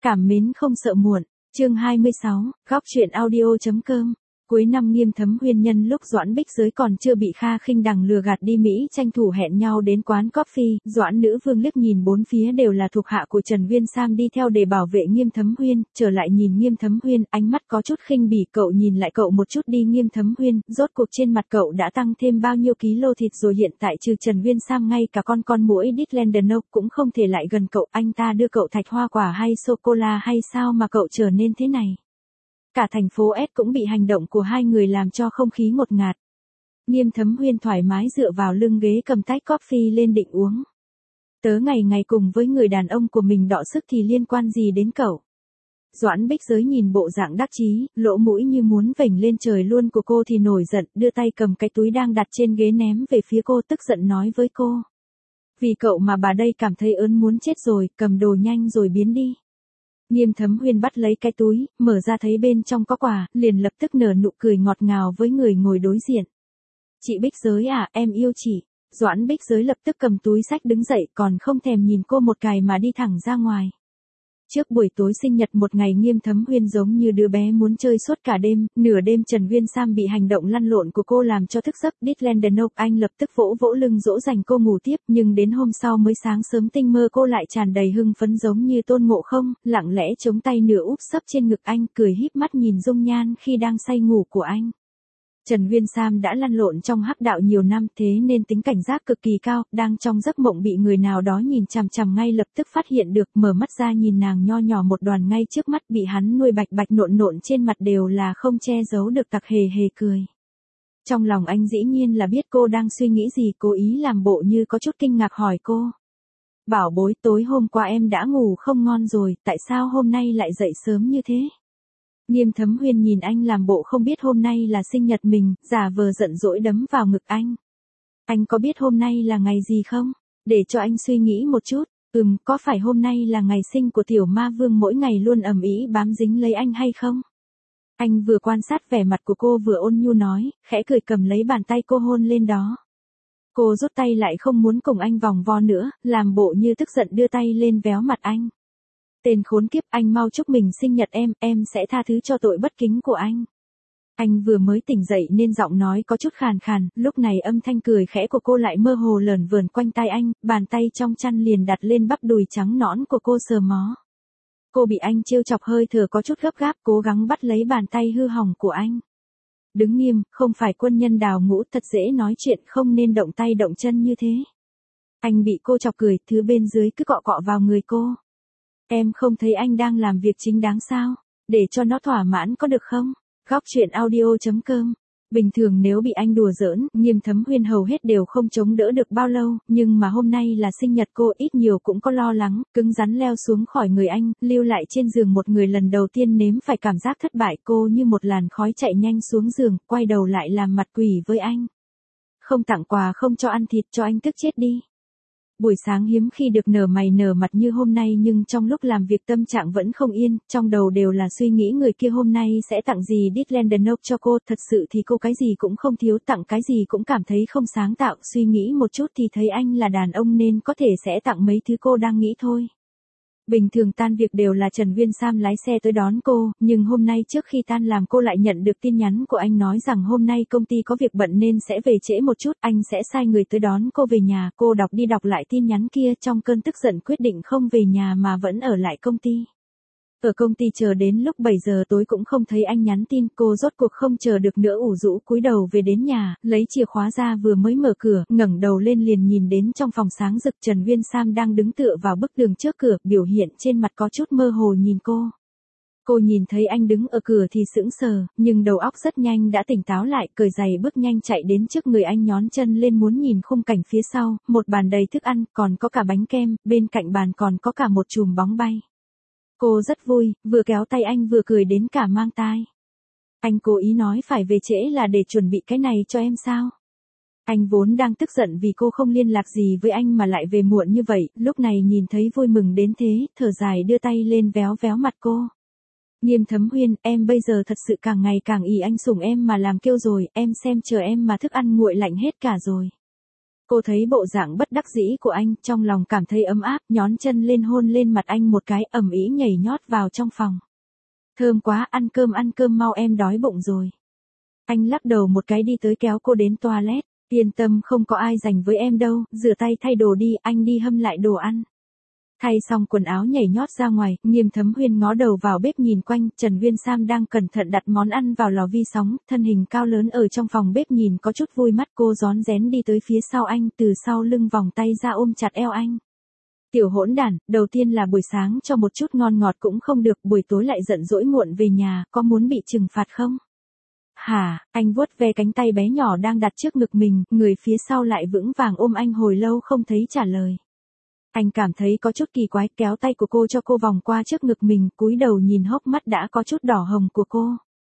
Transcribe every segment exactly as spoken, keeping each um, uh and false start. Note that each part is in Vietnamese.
Cảm mến không sợ muộn, chương hai mươi sáu, góc truyện audio.com. Cuối năm Nghiêm Thấm Huyên nhân lúc Doãn Bích Giới còn chưa bị Kha Khinh Đằng lừa gạt đi Mỹ tranh thủ hẹn nhau đến quán coffee, Doãn Nữ Vương liếc nhìn bốn phía đều là thuộc hạ của Trần Viên Sam đi theo để bảo vệ Nghiêm Thấm Huyên, trở lại nhìn Nghiêm Thấm Huyên, ánh mắt có chút khinh bỉ, cậu nhìn lại cậu một chút đi Nghiêm Thấm Huyên, rốt cuộc trên mặt cậu đã tăng thêm bao nhiêu ký lô thịt rồi, hiện tại trừ Trần Viên Sam ngay cả con con muỗi Ditlandeno cũng không thể lại gần cậu, anh ta đưa cậu thạch hoa quả hay sô-cô-la hay sao mà cậu trở nên thế này. Cả thành phố S cũng bị hành động của hai người làm cho không khí ngột ngạt. Nghiêm Thấm Huyên thoải mái dựa vào lưng ghế cầm tách coffee lên định uống. Tớ ngày ngày cùng với người đàn ông của mình đọ sức thì liên quan gì đến cậu? Doãn Bích Giới nhìn bộ dạng đắc chí, lỗ mũi như muốn vểnh lên trời luôn của cô thì nổi giận, đưa tay cầm cái túi đang đặt trên ghế ném về phía cô, tức giận nói với cô. Vì cậu mà bà đây cảm thấy ớn muốn chết rồi, cầm đồ nhanh rồi biến đi. Nghiêm Thấm Huyên bắt lấy cái túi, mở ra thấy bên trong có quà, liền lập tức nở nụ cười ngọt ngào với người ngồi đối diện. Chị Bích Giới à, em yêu chị. Doãn Bích Giới lập tức cầm túi xách đứng dậy, còn không thèm nhìn cô một cái mà đi thẳng ra ngoài. Trước buổi tối sinh nhật một ngày Nghiêm Thấm Huyên giống như đứa bé muốn chơi suốt cả đêm, nửa đêm Trần Viên Sam bị hành động lăn lộn của cô làm cho thức giấc, Ditlandeno anh lập tức vỗ vỗ lưng dỗ dành cô ngủ tiếp, nhưng đến hôm sau mới sáng sớm tinh mơ cô lại tràn đầy hưng phấn giống như Tôn Ngộ Không, lặng lẽ chống tay nửa úp sấp trên ngực anh, cười híp mắt nhìn dung nhan khi đang say ngủ của anh. Trần Viên Sam đã lăn lộn trong hắc đạo nhiều năm thế nên tính cảnh giác cực kỳ cao, đang trong giấc mộng bị người nào đó nhìn chằm chằm ngay lập tức phát hiện được, mở mắt ra nhìn nàng nho nhỏ một đoàn ngay trước mắt bị hắn nuôi bạch bạch nộn nộn trên mặt đều là không che giấu được tặc hề hề cười. Trong lòng anh dĩ nhiên là biết cô đang suy nghĩ gì, cố ý làm bộ như có chút kinh ngạc hỏi cô. Bảo bối, tối hôm qua em đã ngủ không ngon rồi, tại sao hôm nay lại dậy sớm như thế? Nghiêm Thấm Huyên nhìn anh làm bộ không biết hôm nay là sinh nhật mình, giả vờ giận dỗi đấm vào ngực anh. Anh có biết hôm nay là ngày gì không? Để cho anh suy nghĩ một chút, ừm, có phải hôm nay là ngày sinh của tiểu ma vương mỗi ngày luôn ầm ĩ bám dính lấy anh hay không? Anh vừa quan sát vẻ mặt của cô vừa ôn nhu nói, khẽ cười cầm lấy bàn tay cô hôn lên đó. Cô rút tay lại không muốn cùng anh vòng vo nữa, làm bộ như tức giận đưa tay lên véo mặt anh. Tên khốn kiếp, anh mau chúc mình sinh nhật em, em sẽ tha thứ cho tội bất kính của anh. Anh vừa mới tỉnh dậy nên giọng nói có chút khàn khàn, lúc này âm thanh cười khẽ của cô lại mơ hồ lởn vởn quanh tai anh, bàn tay trong chăn liền đặt lên bắp đùi trắng nõn của cô sờ mó. Cô bị anh trêu chọc hơi thở có chút gấp gáp, cố gắng bắt lấy bàn tay hư hỏng của anh. Đứng nghiêm, không phải quân nhân đào ngũ, thật dễ nói chuyện, không nên động tay động chân như thế. Anh bị cô chọc cười, thứ bên dưới cứ cọ cọ vào người cô. Em không thấy anh đang làm việc chính đáng sao? Để cho nó thỏa mãn có được không? Góc truyện audio.com. Bình thường nếu bị anh đùa giỡn, Nghiêm Thấm Huyên hầu hết đều không chống đỡ được bao lâu, nhưng mà hôm nay là sinh nhật cô, ít nhiều cũng có lo lắng, cứng rắn leo xuống khỏi người anh, lưu lại trên giường một người lần đầu tiên nếm phải cảm giác thất bại, cô như một làn khói chạy nhanh xuống giường, quay đầu lại làm mặt quỷ với anh. Không tặng quà, không cho ăn thịt, cho anh tức chết đi. Buổi sáng hiếm khi được nở mày nở mặt như hôm nay, nhưng trong lúc làm việc tâm trạng vẫn không yên, trong đầu đều là suy nghĩ người kia hôm nay sẽ tặng gì Ditlandeno cho cô, thật sự thì cô cái gì cũng không thiếu, tặng cái gì cũng cảm thấy không sáng tạo, suy nghĩ một chút thì thấy anh là đàn ông nên có thể sẽ tặng mấy thứ cô đang nghĩ thôi. Bình thường tan việc đều là Trần Viên Sam lái xe tới đón cô, nhưng hôm nay trước khi tan làm cô lại nhận được tin nhắn của anh nói rằng hôm nay công ty có việc bận nên sẽ về trễ một chút, anh sẽ sai người tới đón cô về nhà. Cô đọc đi đọc lại tin nhắn kia, trong cơn tức giận quyết định không về nhà mà vẫn ở lại công ty. Ở công ty chờ đến lúc bảy giờ tối cũng không thấy anh nhắn tin, cô rốt cuộc không chờ được nữa ủ rũ cúi đầu về đến nhà, lấy chìa khóa ra vừa mới mở cửa, ngẩng đầu lên liền nhìn đến trong phòng sáng rực Trần Viên Sam đang đứng tựa vào bức tường trước cửa, biểu hiện trên mặt có chút mơ hồ nhìn cô. Cô nhìn thấy anh đứng ở cửa thì sững sờ, nhưng đầu óc rất nhanh đã tỉnh táo lại, cởi giày bước nhanh chạy đến trước người anh nhón chân lên muốn nhìn khung cảnh phía sau, một bàn đầy thức ăn, còn có cả bánh kem, bên cạnh bàn còn có cả một chùm bóng bay. Cô rất vui, vừa kéo tay anh vừa cười đến cả mang tai. Anh cố ý nói phải về trễ là để chuẩn bị cái này cho em sao? Anh vốn đang tức giận vì cô không liên lạc gì với anh mà lại về muộn như vậy, lúc này nhìn thấy vui mừng đến thế, thở dài đưa tay lên véo véo mặt cô. Nghiêm Thấm Huyên, em bây giờ thật sự càng ngày càng ỷ anh sủng em mà làm kêu rồi, em xem chờ em mà thức ăn nguội lạnh hết cả rồi. Cô thấy bộ dạng bất đắc dĩ của anh, trong lòng cảm thấy ấm áp, nhón chân lên hôn lên mặt anh một cái, ầm ĩ nhảy nhót vào trong phòng. Thơm quá, ăn cơm ăn cơm mau, em đói bụng rồi. Anh lắc đầu một cái đi tới kéo cô đến toilet. Yên tâm, không có ai dành với em đâu, rửa tay thay đồ đi, anh đi hâm lại đồ ăn. Thay xong quần áo nhảy nhót ra ngoài, Nghiêm Thấm Huyên ngó đầu vào bếp nhìn quanh, Trần Uyên Sam đang cẩn thận đặt món ăn vào lò vi sóng, thân hình cao lớn ở trong phòng bếp nhìn có chút vui mắt, cô rón rén đi tới phía sau anh, từ sau lưng vòng tay ra ôm chặt eo anh. Tiểu hỗn đản, đầu tiên là buổi sáng cho một chút ngon ngọt cũng không được, buổi tối lại giận dỗi muộn về nhà, có muốn bị trừng phạt không? Hả, anh vuốt ve cánh tay bé nhỏ đang đặt trước ngực mình, người phía sau lại vững vàng ôm anh hồi lâu không thấy trả lời. Anh cảm thấy có chút kỳ quái, kéo tay của cô cho cô vòng qua trước ngực mình, cúi đầu nhìn hốc mắt đã có chút đỏ hồng của cô.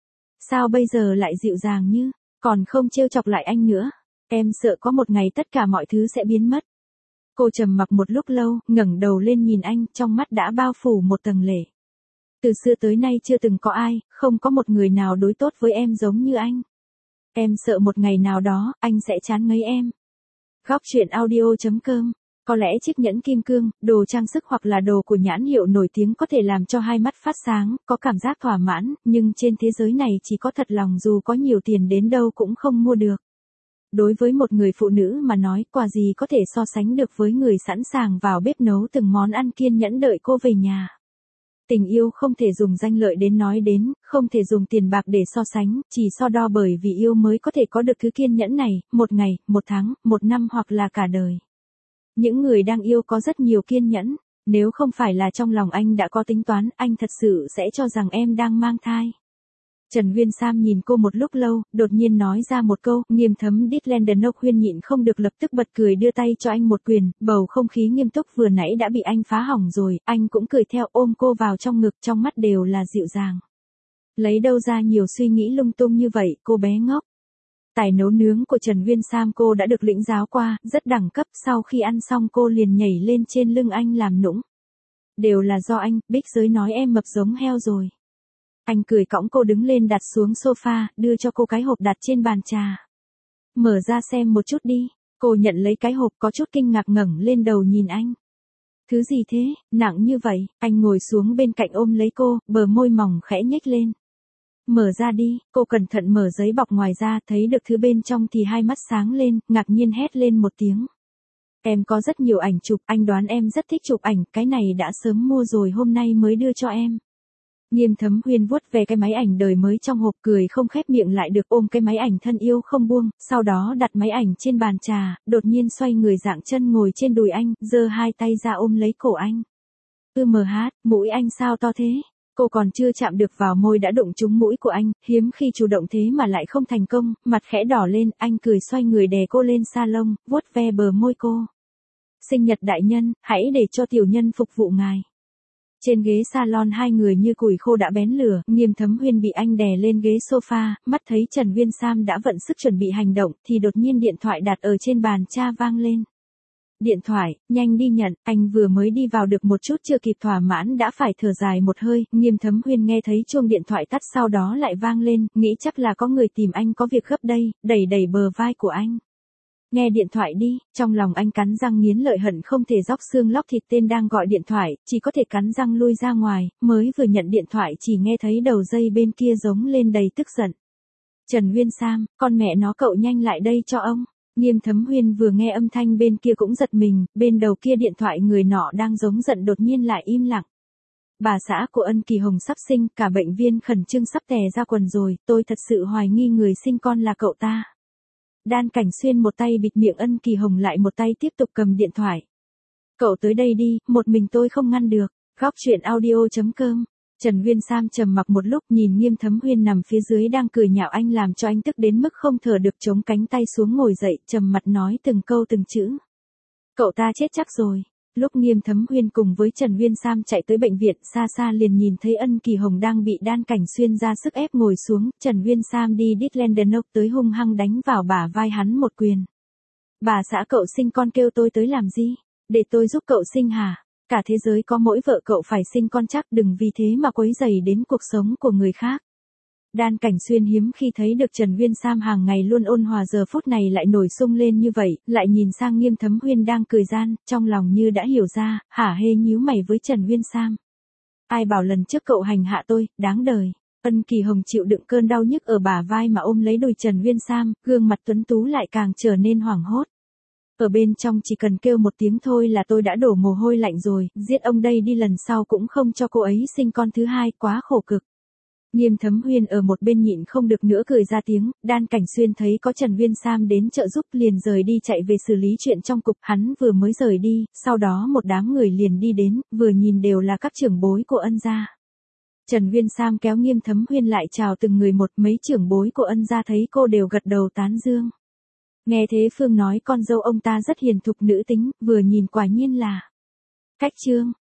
Sao bây giờ lại dịu dàng như, còn không trêu chọc lại anh nữa, em sợ có một ngày tất cả mọi thứ sẽ biến mất. Cô trầm mặc một lúc lâu, ngẩng đầu lên nhìn anh, trong mắt đã bao phủ một tầng lệ. Từ xưa tới nay chưa từng có ai, không có một người nào đối tốt với em giống như anh. Em sợ một ngày nào đó, anh sẽ chán ngấy em. Góc truyện audio chấm com. Có lẽ chiếc nhẫn kim cương, đồ trang sức hoặc là đồ của nhãn hiệu nổi tiếng có thể làm cho hai mắt phát sáng, có cảm giác thỏa mãn, nhưng trên thế giới này chỉ có thật lòng dù có nhiều tiền đến đâu cũng không mua được. Đối với một người phụ nữ mà nói, quà gì có thể so sánh được với người sẵn sàng vào bếp nấu từng món ăn kiên nhẫn đợi cô về nhà. Tình yêu không thể dùng danh lợi đến nói đến, không thể dùng tiền bạc để so sánh, chỉ so đo bởi vì yêu mới có thể có được thứ kiên nhẫn này, một ngày, một tháng, một năm hoặc là cả đời. Những người đang yêu có rất nhiều kiên nhẫn, nếu không phải là trong lòng anh đã có tính toán, anh thật sự sẽ cho rằng em đang mang thai. Trần Uyên Sam nhìn cô một lúc lâu, đột nhiên nói ra một câu, Nghiêm Thấm Ditlendenok Huyên nhịn không được lập tức bật cười đưa tay cho anh một quyền, bầu không khí nghiêm túc vừa nãy đã bị anh phá hỏng rồi, anh cũng cười theo ôm cô vào trong ngực, trong mắt đều là dịu dàng. Lấy đâu ra nhiều suy nghĩ lung tung như vậy, cô bé ngốc. Tài nấu nướng của Trần Uyên Sam cô đã được lĩnh giáo qua, rất đẳng cấp, sau khi ăn xong cô liền nhảy lên trên lưng anh làm nũng. Đều là do anh, Bích Giới nói em mập giống heo rồi. Anh cười cõng cô đứng lên đặt xuống sofa, đưa cho cô cái hộp đặt trên bàn trà. Mở ra xem một chút đi, cô nhận lấy cái hộp có chút kinh ngạc ngẩng lên đầu nhìn anh. Thứ gì thế, nặng như vậy, anh ngồi xuống bên cạnh ôm lấy cô, bờ môi mỏng khẽ nhếch lên. Mở ra đi, cô cẩn thận mở giấy bọc ngoài ra, thấy được thứ bên trong thì hai mắt sáng lên, ngạc nhiên hét lên một tiếng. Em có rất nhiều ảnh chụp, anh đoán em rất thích chụp ảnh, cái này đã sớm mua rồi hôm nay mới đưa cho em. Nghiêm Thấm Huyên vuốt về cái máy ảnh đời mới trong hộp cười không khép miệng lại được ôm cái máy ảnh thân yêu không buông, sau đó đặt máy ảnh trên bàn trà, đột nhiên xoay người dạng chân ngồi trên đùi anh, giơ hai tay ra ôm lấy cổ anh. Ư mờ hát, mũi anh sao to thế? Cô còn chưa chạm được vào môi đã đụng trúng mũi của anh, hiếm khi chủ động thế mà lại không thành công, mặt khẽ đỏ lên, anh cười xoay người đè cô lên salon, vuốt ve bờ môi cô. Sinh nhật đại nhân, hãy để cho tiểu nhân phục vụ ngài. Trên ghế salon hai người như củi khô đã bén lửa, Nghiêm Thấm Huyên bị anh đè lên ghế sofa, mắt thấy Trần Uyên Sam đã vận sức chuẩn bị hành động, thì đột nhiên điện thoại đặt ở trên bàn cha vang lên. Điện thoại, nhanh đi nhận, anh vừa mới đi vào được một chút chưa kịp thỏa mãn đã phải thở dài một hơi, Nghiêm Thấm Huyên nghe thấy chuông điện thoại tắt sau đó lại vang lên, nghĩ chắc là có người tìm anh có việc gấp đây, đẩy đẩy bờ vai của anh. Nghe điện thoại đi, trong lòng anh cắn răng nghiến lợi hận không thể róc xương lóc thịt tên đang gọi điện thoại, chỉ có thể cắn răng lui ra ngoài, mới vừa nhận điện thoại chỉ nghe thấy đầu dây bên kia giống lên đầy tức giận. Trần Uyên Sam, con mẹ nó cậu nhanh lại đây cho ông. Nghiêm Thấm Huyên vừa nghe âm thanh bên kia cũng giật mình, bên đầu kia điện thoại người nọ đang giống giận đột nhiên lại im lặng. Bà xã của Ân Kỳ Hồng sắp sinh, cả bệnh viên khẩn trương sắp tè ra quần rồi, tôi thật sự hoài nghi người sinh con là cậu ta. Đan Cảnh Xuyên một tay bịt miệng Ân Kỳ Hồng lại một tay tiếp tục cầm điện thoại. Cậu tới đây đi, một mình tôi không ngăn được. Góc truyện audio chấm com. Trần Uyên Sam trầm mặc một lúc nhìn Nghiêm Thấm Huyên nằm phía dưới đang cười nhạo anh làm cho anh tức đến mức không thở được chống cánh tay xuống ngồi dậy trầm mặt nói từng câu từng chữ. Cậu ta chết chắc rồi. Lúc Nghiêm Thấm Huyên cùng với Trần Uyên Sam chạy tới bệnh viện xa xa liền nhìn thấy Ân Kỳ Hồng đang bị Đan Cảnh Xuyên ra sức ép ngồi xuống, Trần Uyên Sam đi Ditlendenok tới hung hăng đánh vào bả vai hắn một quyền. Bà xã cậu sinh con kêu tôi tới làm gì? Để tôi giúp cậu sinh hả? Cả thế giới có mỗi vợ cậu phải sinh con chắc đừng vì thế mà quấy rầy đến cuộc sống của người khác. Đan Cảnh Xuyên hiếm khi thấy được Trần Viên Sam hàng ngày luôn ôn hòa giờ phút này lại nổi sung lên như vậy, lại nhìn sang Nghiêm Thấm Huyên đang cười gian, trong lòng như đã hiểu ra, hả hê nhíu mày với Trần Viên Sam. Ai bảo lần trước cậu hành hạ tôi, đáng đời. Ân Kỳ Hồng chịu đựng cơn đau nhức ở bả vai mà ôm lấy đùi Trần Viên Sam, gương mặt tuấn tú lại càng trở nên hoảng hốt. Ở bên trong chỉ cần kêu một tiếng thôi là tôi đã đổ mồ hôi lạnh rồi, giết ông đây đi lần sau cũng không cho cô ấy sinh con thứ hai, quá khổ cực. Nghiêm Thấm Huyên ở một bên nhịn không được nữa cười ra tiếng, Đan Cảnh Xuyên thấy có Trần Viên Sam đến trợ giúp liền rời đi chạy về xử lý chuyện trong cục, hắn vừa mới rời đi, sau đó một đám người liền đi đến, vừa nhìn đều là các trưởng bối của Ân gia. Trần Viên Sam kéo Nghiêm Thấm Huyên lại chào từng người một, mấy trưởng bối của Ân gia thấy cô đều gật đầu tán dương. Nghe thế Phương nói con dâu ông ta rất hiền thục nữ tính, vừa nhìn quả nhiên là cách trương.